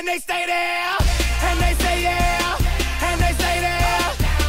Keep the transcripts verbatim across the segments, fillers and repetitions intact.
And they stay there, and they say yeah, and they stay there.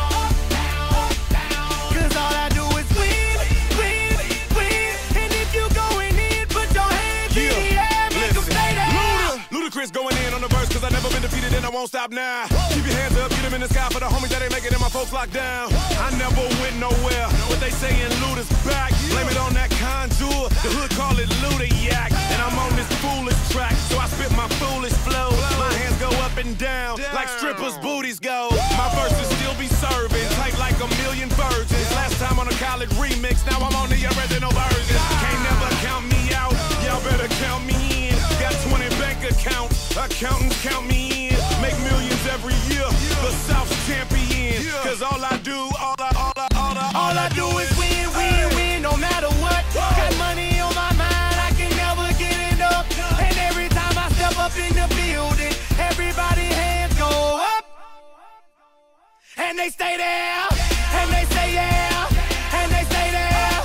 Cause all I do is win, win, win. And if you going in, put your hands yeah. in the air, make them stay there. Luda, Ludacris going in on the verse, cause I never been defeated and I won't stop now. Keep your hands up, get them in the sky for the homies that ain't making it, my folks locked down. I never went nowhere, but they saying Luda's back. Blame it on that contour, the hood call it Luda Yak. And I'm on this foolish track, so I spit my foolish flow. My hands go up and down, like strippers' booties go. My verses still be serving, tight like a million virgins. Last time on a college remix, now I'm on the original version. Can't never count me out, y'all better count me in. Got twenty bank accounts, accountants count me in. Make millions every year, the South's champion. Cause all I do, all I, all I, all I, all I do is win, win, win, no matter what. Got money on my mind, I can never get enough. And every time I step up in the building, everybody hands go up. And they stay there, and they say yeah, and they stay there.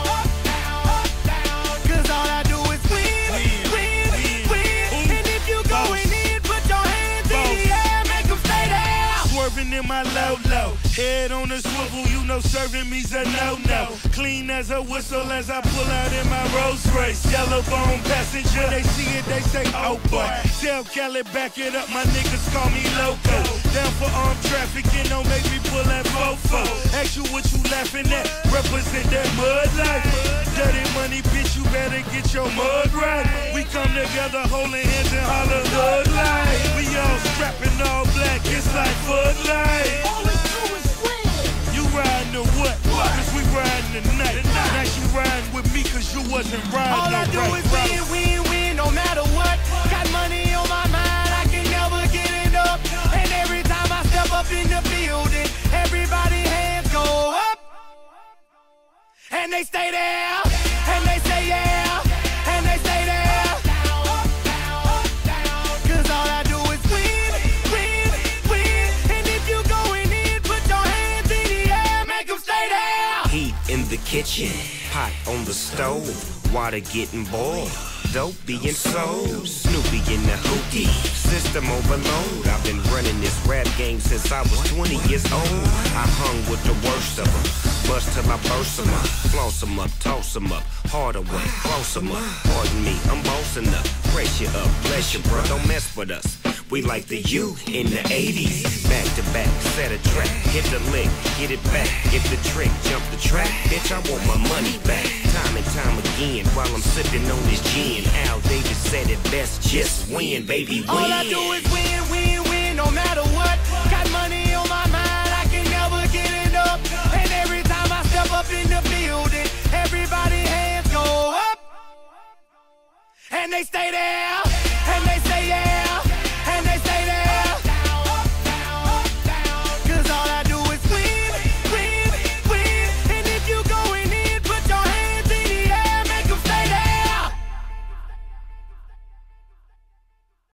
Cause all I do is win, win, win. And if you going in, put your hands in the air, make them stay there. Swerving in my low low, head on the swivel, you know serving me's a no-no. Clean as a whistle as I pull out in my Rolls Royce. Yellow bone passenger, they see it, they say, oh boy. Tell Kelly, back it up, my niggas call me loco. Down for armed trafficking, don't make me pull that fofo. Ask you what you laughing at, represent that mud life. Dirty money, bitch, you better get your mud right. We come together holding hands and holler hood life. We all strapping all black, it's like Bud Light. All we do is win. You riding or what? Cause we riding tonight. Now you riding with me cause you wasn't riding. All I do right, is win, win, win, no matter what. Got money on my mind, I can never get it up. And every time I step up in the building, everybody hands go up. And they stay there, and they say yeah, and they stay there. Cause all I do is win, win, win. And if you going in, put your hands in the air, make them stay there. Heat in the kitchen, pot on the stove, water getting boiled, dope being sold, Snoopy in the hookie, system overload. I've been running this rap game since I was twenty years old. I hung with the worst of them, bust till I burst them up, floss them up, toss them up, harder way, close them up. Pardon me, I'm bossing up, pressure up, bless you, bro, don't mess with us. We like the U in the eighties. Back to back, set a track, hit the lick, get it back, get the trick, jump the track. Bitch, I want my money back. Time and time again, while I'm sipping on this gin. Al Davis said it best, just win, baby, win. All I do is win, win, win, no matter what. Got money on my mind, I can never get it up. And every time I step up in the building, everybody hands go up. And they stay there.